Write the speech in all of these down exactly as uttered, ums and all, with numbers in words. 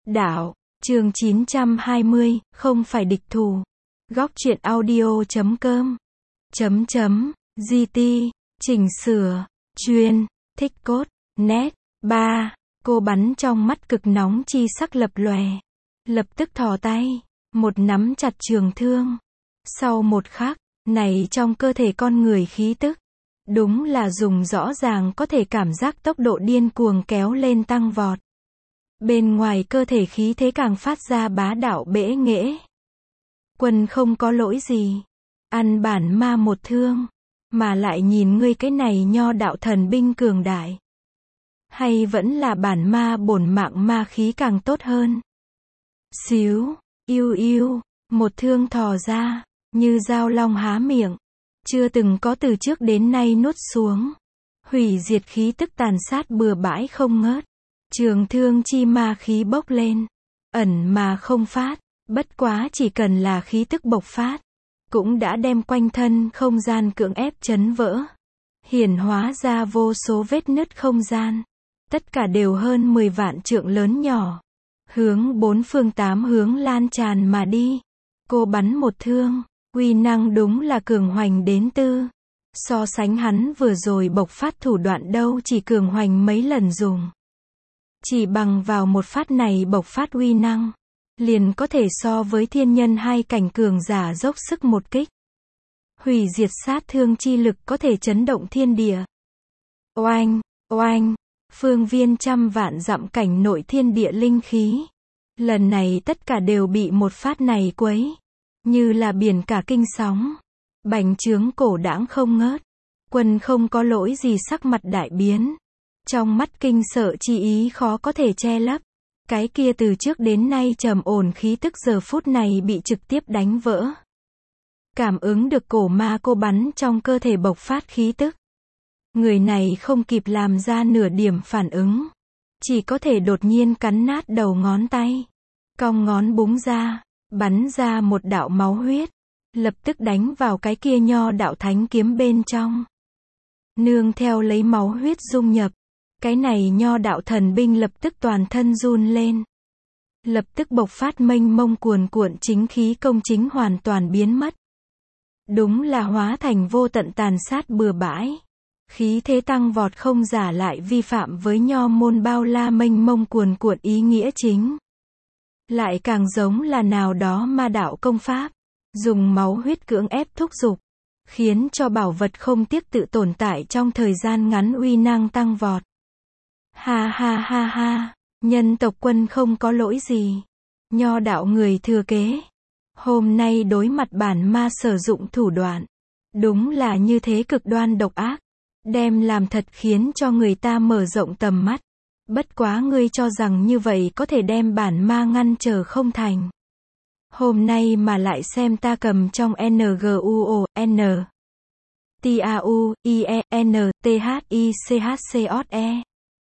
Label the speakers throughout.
Speaker 1: Đạo, chương chín trăm hai mươi, không phải địch thủ. Góc truyện audio chấm com. Chấm chấm, giê tê, chỉnh sửa, chuyên, thích cốt, nét. ba. Cô bắn trong mắt cực nóng chi sắc lập lòe. Lập tức thò tay, một nắm chặt trường thương. Sau một khắc, này trong cơ thể con người khí tức. Đúng là dùng rõ ràng có thể cảm giác tốc độ điên cuồng kéo lên tăng vọt. Bên ngoài cơ thể khí thế càng phát ra bá đạo bẽ nghễ. Quân không có lỗi gì. Ăn bản ma một thương. Mà lại nhìn ngươi cái này nho đạo thần binh cường đại. Hay vẫn là bản ma bổn mạng ma khí càng tốt hơn. Xíu, yêu yêu, một thương thò ra, như dao long há miệng. Chưa từng có từ trước đến nay nuốt xuống. Hủy diệt khí tức tàn sát bừa bãi không ngớt. Trường thương chi ma khí bốc lên. Ẩn mà không phát. Bất quá chỉ cần là khí tức bộc phát. Cũng đã đem quanh thân không gian cưỡng ép chấn vỡ. Hiển hóa ra vô số vết nứt không gian. Tất cả đều hơn mười vạn trượng lớn nhỏ. Hướng bốn phương tám hướng lan tràn mà đi. Cô bắn một thương. Uy năng đúng là cường hoành đến tư. So sánh hắn vừa rồi bộc phát thủ đoạn đâu chỉ cường hoành mấy lần dùng. Chỉ bằng vào một phát này bộc phát uy năng. Liền có thể so với thiên nhân hai cảnh cường giả dốc sức một kích. Hủy diệt sát thương chi lực có thể chấn động thiên địa. Oanh, oanh, phương viên trăm vạn dặm cảnh nội thiên địa linh khí. Lần này tất cả đều bị một phát này quấy. Như là biển cả kinh sóng. Bành trướng cổ đãng không ngớt. Quân không có lỗi gì sắc mặt đại biến. Trong mắt kinh sợ chi ý khó có thể che lấp. Cái kia từ trước đến nay trầm ổn khí tức giờ phút này bị trực tiếp đánh vỡ. Cảm ứng được cổ ma cô bắn trong cơ thể bộc phát khí tức. Người này không kịp làm ra nửa điểm phản ứng. Chỉ có thể đột nhiên cắn nát đầu ngón tay. Cong ngón búng ra. Bắn ra một đạo máu huyết. Lập tức đánh vào cái kia nho đạo thánh kiếm bên trong. Nương theo lấy máu huyết dung nhập. Cái này nho đạo thần binh lập tức toàn thân run lên. Lập tức bộc phát mênh mông cuồn cuộn chính khí công chính hoàn toàn biến mất. Đúng là hóa thành vô tận tàn sát bừa bãi. Khí thế tăng vọt không giả lại vi phạm với nho môn bao la mênh mông cuồn cuộn ý nghĩa chính. Lại càng giống là nào đó ma đạo công pháp. Dùng máu huyết cưỡng ép thúc giục. Khiến cho bảo vật không tiếc tự tồn tại trong thời gian ngắn uy năng tăng vọt. Ha ha ha ha, nhân tộc quân không có lỗi gì. Nho đạo người thừa kế. Hôm nay đối mặt bản ma sử dụng thủ đoạn. Đúng là như thế cực đoan độc ác. Đem làm thật khiến cho người ta mở rộng tầm mắt. Bất quá ngươi cho rằng như vậy có thể đem bản ma ngăn trở không thành. Hôm nay mà lại xem ta cầm trong en giê u o, N. T A U, I E, N, T H I C H C O E.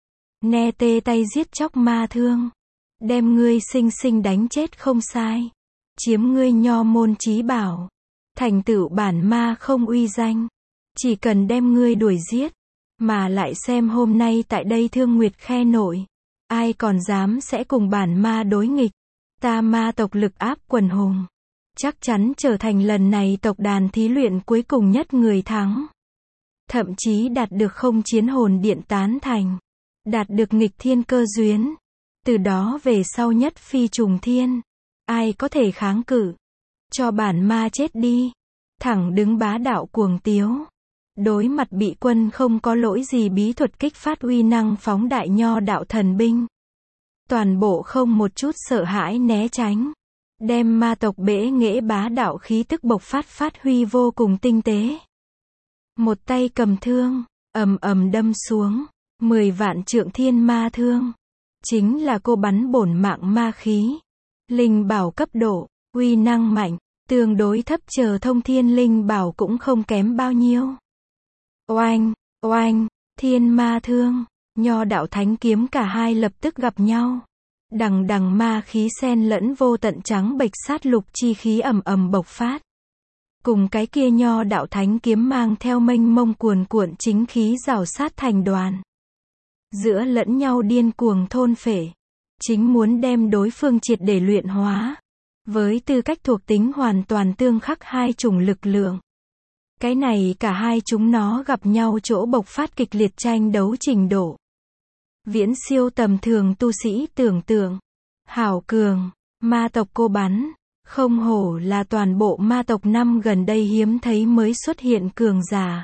Speaker 1: Nè tê tay giết chóc ma thương. Đem ngươi sinh sinh đánh chết không sai. Chiếm ngươi nho môn chí bảo. Thành tựu bản ma không uy danh. Chỉ cần đem ngươi đuổi giết. Mà lại xem hôm nay tại đây Thương Nguyệt Khe nội. Ai còn dám sẽ cùng bản ma đối nghịch. Ta ma tộc lực áp quần hùng. Chắc chắn trở thành lần này tộc đàn thí luyện cuối cùng nhất người thắng. Thậm chí đạt được không chiến hồn điện tán thành. Đạt được nghịch thiên cơ duyên. Từ đó về sau nhất phi trùng thiên. Ai có thể kháng cự. Cho bản ma chết đi. Thẳng đứng bá đạo cuồng tiếu. Đối mặt bị quân không có lỗi gì bí thuật kích phát uy năng phóng đại nho đạo thần binh. Toàn bộ không một chút sợ hãi né tránh. Đem ma tộc bẽ nghễ bá đạo khí tức bộc phát phát huy vô cùng tinh tế. Một tay cầm thương. Ầm ầm đâm xuống. Mười vạn trượng thiên ma thương. Chính là cô bắn bổn mạng ma khí. Linh bảo cấp độ. Uy năng mạnh. Tương đối thấp chờ thông thiên linh bảo cũng không kém bao nhiêu. Oanh, oanh, thiên ma thương. Nho đạo thánh kiếm cả hai lập tức gặp nhau. Đằng đằng ma khí xen lẫn vô tận trắng bệch sát lục chi khí ầm ầm bộc phát. Cùng cái kia nho đạo thánh kiếm mang theo mênh mông cuồn cuộn chính khí rào sát thành đoàn. Giữa lẫn nhau điên cuồng thôn phệ. chính muốn đem đối phương triệt để luyện hóa. Với tư cách thuộc tính hoàn toàn tương khắc hai chủng lực lượng. Cái này cả hai chúng nó gặp nhau chỗ bộc phát kịch liệt tranh đấu trình độ. Viễn siêu tầm thường tu sĩ tưởng tượng. Hảo cường, ma tộc cô bắn, không hổ là toàn bộ ma tộc năm gần đây hiếm thấy mới xuất hiện cường giả.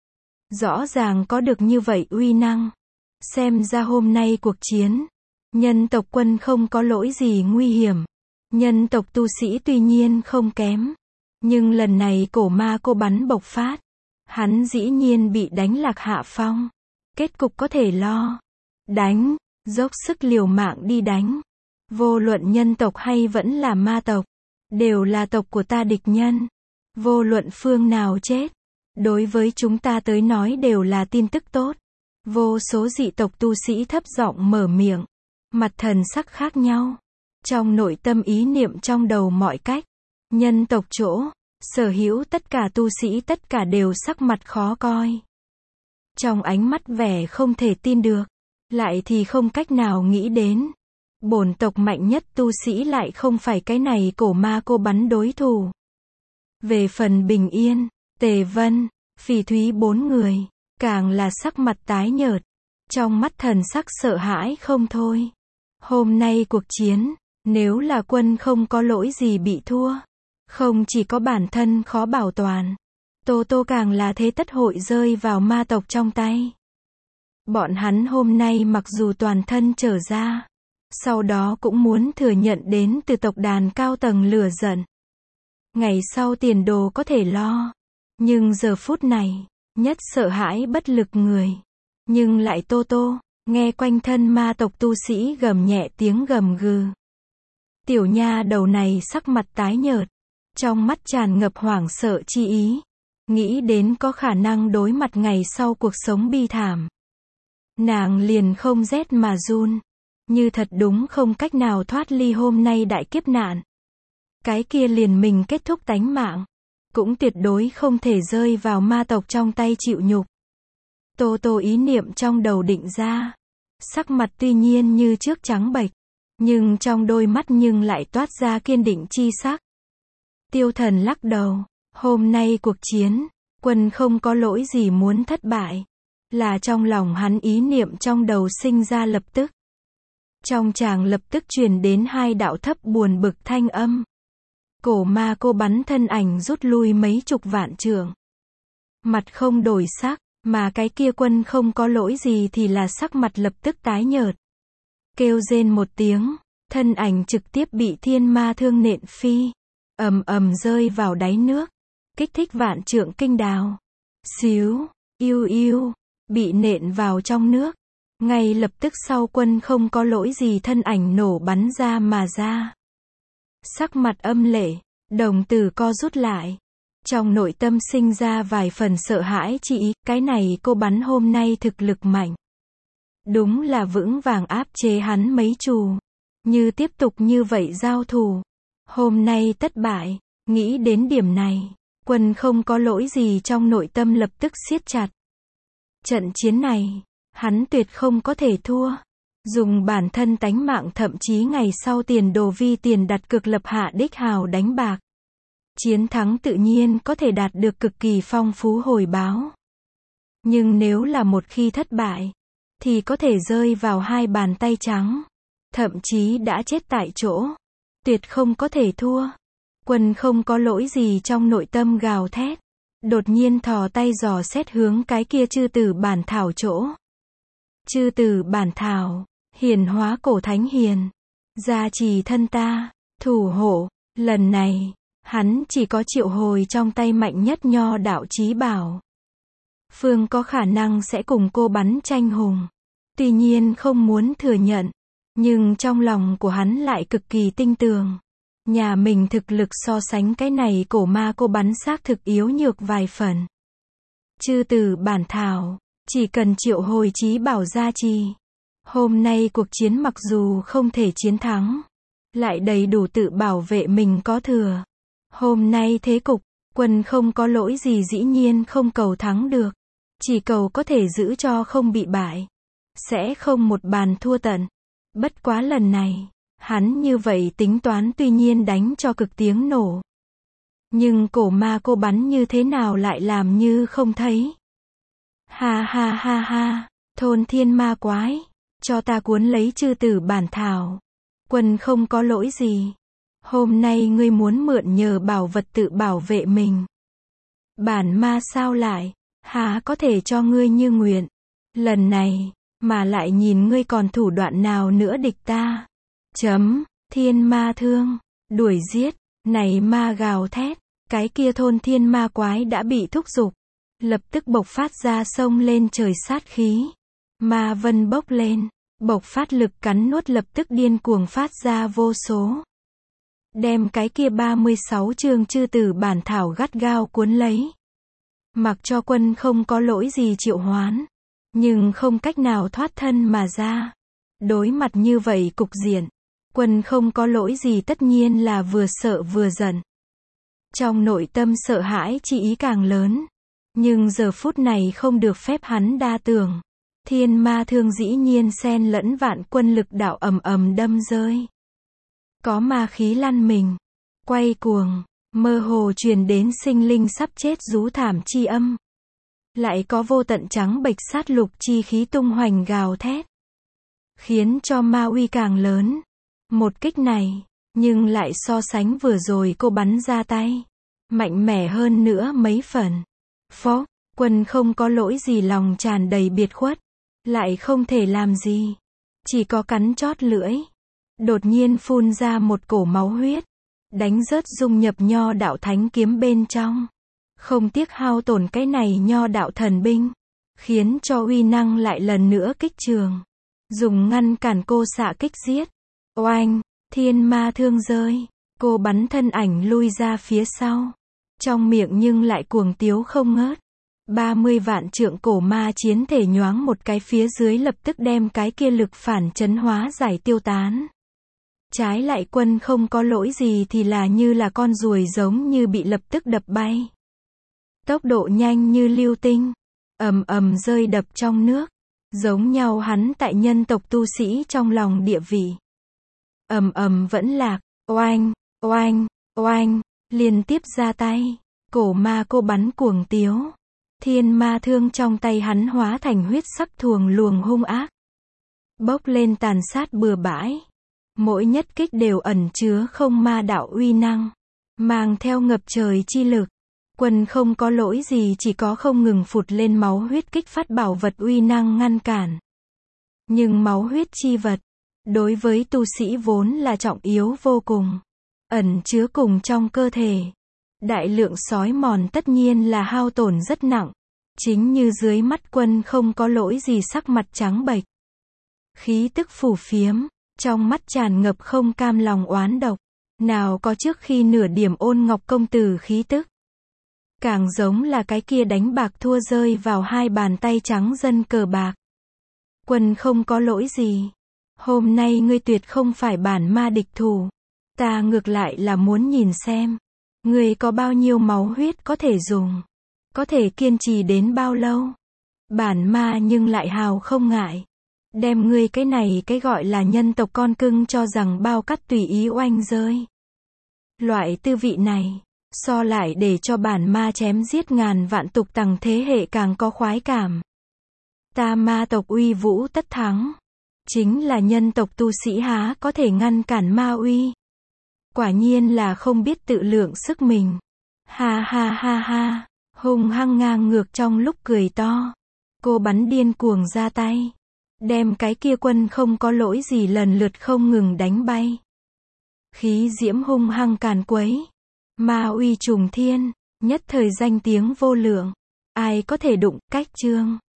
Speaker 1: Rõ ràng có được như vậy uy năng. Xem ra hôm nay cuộc chiến, nhân tộc quân không có lỗi gì nguy hiểm. Nhân tộc tu sĩ tuy nhiên không kém. Nhưng lần này cổ ma cô bắn bộc phát. Hắn dĩ nhiên bị đánh lạc hạ phong. Kết cục có thể lo. Đánh, dốc sức liều mạng đi đánh. Vô luận nhân tộc hay vẫn là ma tộc, đều là tộc của ta địch nhân. Vô luận phương nào chết, đối với chúng ta tới nói đều là tin tức tốt. Vô số dị tộc tu sĩ thấp giọng mở miệng, mặt thần sắc khác nhau. Trong nội tâm ý niệm trong đầu mọi cách, nhân tộc chỗ, sở hữu tất cả tu sĩ tất cả đều sắc mặt khó coi. Trong ánh mắt vẻ không thể tin được, lại thì không cách nào nghĩ đến. Bổn tộc mạnh nhất tu sĩ lại không phải cái này cổ ma cô bắn đối thủ. Về phần Bình Yên, Tề Vân, Phỉ Thúy bốn người, càng là sắc mặt tái nhợt, trong mắt thần sắc sợ hãi không thôi. Hôm nay cuộc chiến, nếu là quân không có lỗi gì bị thua, không chỉ có bản thân khó bảo toàn, Tô Tô càng là thế tất hội rơi vào ma tộc trong tay. Bọn hắn hôm nay mặc dù toàn thân trở ra, sau đó cũng muốn thừa nhận đến từ tộc đàn cao tầng lửa giận. Ngày sau tiền đồ có thể lo, nhưng giờ phút này, nhất sợ hãi bất lực người. Nhưng lại Tô Tô, nghe quanh thân ma tộc tu sĩ gầm nhẹ tiếng gầm gừ. Tiểu nha đầu này sắc mặt tái nhợt, trong mắt tràn ngập hoảng sợ chi ý, nghĩ đến có khả năng đối mặt ngày sau cuộc sống bi thảm. Nàng liền không rét mà run, như thật đúng không cách nào thoát ly hôm nay đại kiếp nạn. Cái kia liền mình kết thúc tánh mạng, cũng tuyệt đối không thể rơi vào ma tộc trong tay chịu nhục. Tô Tô ý niệm trong đầu định ra, sắc mặt tuy nhiên như trước trắng bệch, nhưng trong đôi mắt nhưng lại toát ra kiên định chi sắc. Tiêu Thần lắc đầu, hôm nay cuộc chiến, quân không có lỗi gì muốn thất bại, là trong lòng hắn ý niệm trong đầu sinh ra lập tức. Trong tràng lập tức truyền đến hai đạo thấp buồn bực thanh âm. Cổ ma cô bắn thân ảnh rút lui mấy chục vạn trượng. Mặt không đổi sắc, mà cái kia quân không có lỗi gì thì là sắc mặt lập tức tái nhợt. Kêu rên một tiếng, thân ảnh trực tiếp bị thiên ma thương nện phi, ầm ầm rơi vào đáy nước, kích thích vạn trượng kinh đào. Xíu, yêu yêu, bị nện vào trong nước. Ngay lập tức sau quân không có lỗi gì thân ảnh nổ bắn ra mà ra. Sắc mặt âm lệ, đồng tử co rút lại. Trong nội tâm sinh ra vài phần sợ hãi chi ý, cái này cô bắn hôm nay thực lực mạnh. Đúng là vững vàng áp chế hắn mấy trù. Như tiếp tục như vậy giao thủ, hôm nay thất bại, nghĩ đến điểm này, quân không có lỗi gì trong nội tâm lập tức siết chặt. Trận chiến này, hắn tuyệt không có thể thua. Dùng bản thân tánh mạng thậm chí ngày sau tiền đồ vi tiền đặt cược lập hạ đích hào đánh bạc. Chiến thắng tự nhiên có thể đạt được cực kỳ phong phú hồi báo. Nhưng nếu là một khi thất bại, thì có thể rơi vào hai bàn tay trắng. Thậm chí đã chết tại chỗ. Tuyệt không có thể thua. Quân không có lỗi gì trong nội tâm gào thét. Đột nhiên thò tay dò xét hướng cái kia chư tử bản thảo chỗ. Chư tử bản thảo, hiền hóa cổ thánh hiền. Gia trì thân ta, thủ hộ. Lần này, hắn chỉ có triệu hồi trong tay mạnh nhất nho đạo chí bảo. Phương có khả năng sẽ cùng cô bắn tranh hùng. Tuy nhiên không muốn thừa nhận. Nhưng trong lòng của hắn lại cực kỳ tinh tường. Nhà mình thực lực so sánh cái này cổ ma cô bắn xác thực yếu nhược vài phần. Chư tử bản thảo, chỉ cần triệu hồi chí bảo gia trì. Hôm nay cuộc chiến mặc dù không thể chiến thắng, lại đầy đủ tự bảo vệ mình có thừa. Hôm nay thế cục, quân không có lỗi gì dĩ nhiên không cầu thắng được. Chỉ cầu có thể giữ cho không bị bại. Sẽ không một bàn thua tận. Bất quá lần này, hắn như vậy tính toán tuy nhiên đánh cho cực tiếng nổ. Nhưng cổ ma cô bắn như thế nào lại làm như không thấy. Ha ha ha ha, thôn thiên ma quái, cho ta cuốn lấy chư tử bản thảo. Quân không có lỗi gì. Hôm nay ngươi muốn mượn nhờ bảo vật tự bảo vệ mình. Bản ma sao lại, há có thể cho ngươi như nguyện. Lần này, mà lại nhìn ngươi còn thủ đoạn nào nữa địch ta. Chấm, thiên ma thương, đuổi giết, này ma gào thét, cái kia thôn thiên ma quái đã bị thúc giục. Lập tức bộc phát ra sông lên trời sát khí. Ma vân bốc lên, bộc phát lực cắn nuốt lập tức điên cuồng phát ra vô số. Đem cái kia ba mươi sáu chương chư tử bản thảo gắt gao cuốn lấy. Mặc cho quân không có lỗi gì triệu hoán. Nhưng không cách nào thoát thân mà ra. Đối mặt như vậy cục diện. Quân không có lỗi gì tất nhiên là vừa sợ vừa giận. Trong nội tâm sợ hãi chi ý càng lớn. Nhưng giờ phút này không được phép hắn đa tưởng. Thiên ma thương dĩ nhiên xen lẫn vạn quân lực đạo ầm ầm đâm rơi. Có ma khí lăn mình, quay cuồng, mơ hồ truyền đến sinh linh sắp chết rú thảm chi âm. Lại có vô tận trắng bệch sát lục chi khí tung hoành gào thét. Khiến cho ma uy càng lớn. Một kích này, nhưng lại so sánh vừa rồi cô bắn ra tay. Mạnh mẽ hơn nữa mấy phần. Phó, quân không có lỗi gì lòng tràn đầy biệt khuất. Lại không thể làm gì. Chỉ có cắn chót lưỡi. Đột nhiên phun ra một cổ máu huyết. Đánh rớt dung nhập nho đạo thánh kiếm bên trong. Không tiếc hao tổn cái này nho đạo thần binh. Khiến cho uy năng lại lần nữa kích trường. Dùng ngăn cản cô xạ kích giết. Oanh, thiên ma thương rơi. Cô bắn thân ảnh lui ra phía sau. Trong miệng nhưng lại cuồng tiếu không ngớt. ba mươi vạn trượng cổ ma chiến thể nhoáng một cái phía dưới lập tức đem cái kia lực phản chấn hóa giải tiêu tán. Trái lại quân không có lỗi gì thì là như là con ruồi giống như bị lập tức đập bay. Tốc độ nhanh như lưu tinh. Ầm ầm rơi đập trong nước. Giống nhau hắn tại nhân tộc tu sĩ trong lòng địa vị. Ầm ầm vẫn lạc. Oanh, oanh, oanh. Liên tiếp ra tay. Cổ ma cô bắn cuồng tiếu. Thiên ma thương trong tay hắn hóa thành huyết sắc thuồng luồng hung ác. Bốc lên tàn sát bừa bãi. Mỗi nhất kích đều ẩn chứa không ma đạo uy năng. Mang theo ngập trời chi lực. Quân không có lỗi gì chỉ có không ngừng phụt lên máu huyết kích phát bảo vật uy năng ngăn cản. Nhưng máu huyết chi vật. Đối với tu sĩ vốn là trọng yếu vô cùng. Ẩn chứa cùng trong cơ thể. Đại lượng sói mòn tất nhiên là hao tổn rất nặng. Chính như dưới mắt quân không có lỗi gì sắc mặt trắng bệch. Khí tức phủ phiếm. Trong mắt tràn ngập không cam lòng oán độc. Nào có trước khi nửa điểm ôn ngọc công tử khí tức. Càng giống là cái kia đánh bạc thua rơi vào hai bàn tay trắng dân cờ bạc. Quân không có lỗi gì. Hôm nay ngươi tuyệt không phải bản ma địch thủ. Ta ngược lại là muốn nhìn xem. Ngươi có bao nhiêu máu huyết có thể dùng. Có thể kiên trì đến bao lâu. Bản ma nhưng lại hào không ngại. Đem ngươi cái này cái gọi là nhân tộc con cưng cho rằng bao cắt tùy ý oanh rơi. Loại tư vị này. So lại để cho bản ma chém giết ngàn vạn tục tằng thế hệ càng có khoái cảm. Ta ma tộc uy vũ tất thắng. Chính là nhân tộc tu sĩ há có thể ngăn cản ma uy. Quả nhiên là không biết tự lượng sức mình. Ha ha ha ha. Hung hăng ngang ngược trong lúc cười to. Cô bắn điên cuồng ra tay. Đem cái kia quân không có lỗi gì lần lượt không ngừng đánh bay. Khí diễm hung hăng càn quấy. Ma uy trùng thiên. Nhất thời danh tiếng vô lượng. Ai có thể đụng cách chương.